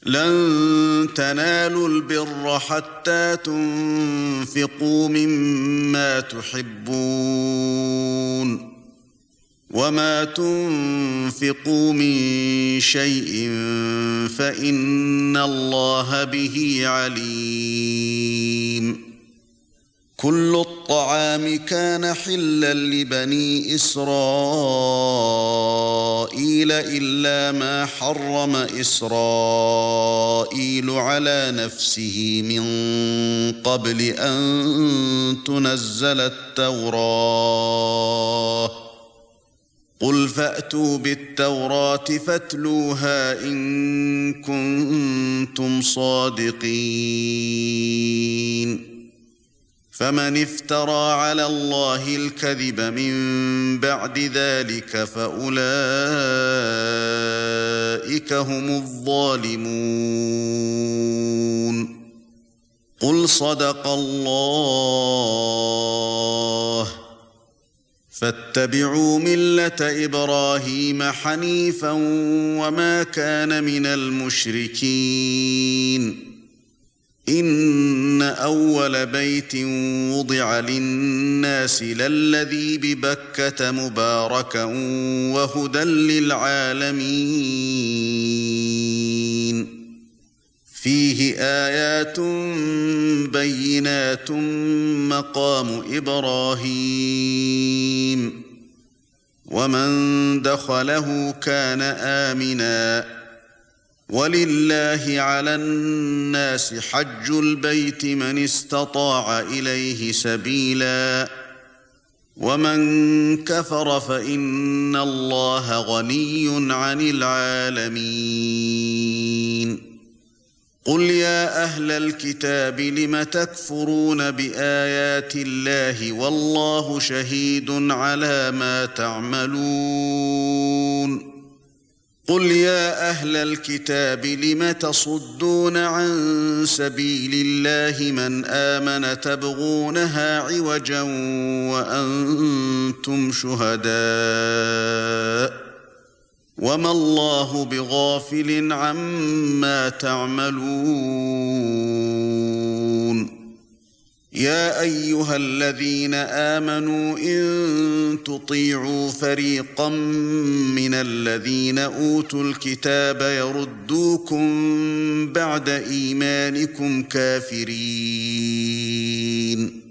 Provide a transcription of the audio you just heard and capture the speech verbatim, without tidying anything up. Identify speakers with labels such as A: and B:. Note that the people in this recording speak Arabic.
A: لن تنالوا البر حتى تنفقوا مما تحبون وما تنفقوا من شيء فإن الله به عليم. كل الطعام كان حلا لبني إسرائيل إلا ما حرم إسرائيل على نفسه من قبل أن تنزل التوراة. قل فأتوا بالتوراة فاتلوها إن كنتم صادقين. فمن افترى على الله الكذب من بعد ذلك فأولئك هم الظالمون. قل صدق الله. فاتبعوا ملة إبراهيم حنيفا وما كان من المشركين. إن أول بيت وضع للناس للذي ببكة مباركا وهدى للعالمين. فيه آيات بينات مقام إبراهيم ومن دخله كان آمناً. ولله على الناس حج البيت من استطاع إليه سبيلا ومن كفر فإن الله غني عن العالمين. قل يا أهل الكتاب لم تكفرون بآيات الله والله شهيد على ما تعملون. قل يا أهل الكتاب لم تصدون عن سبيل الله من آمن تبغونها عوجا وأنتم شهداء وما الله بغافل عما تعملون. يا أيها الذين آمنوا إن تطيعوا فريقا من الذين أوتوا الكتاب يردوكم بعد إيمانكم كافرين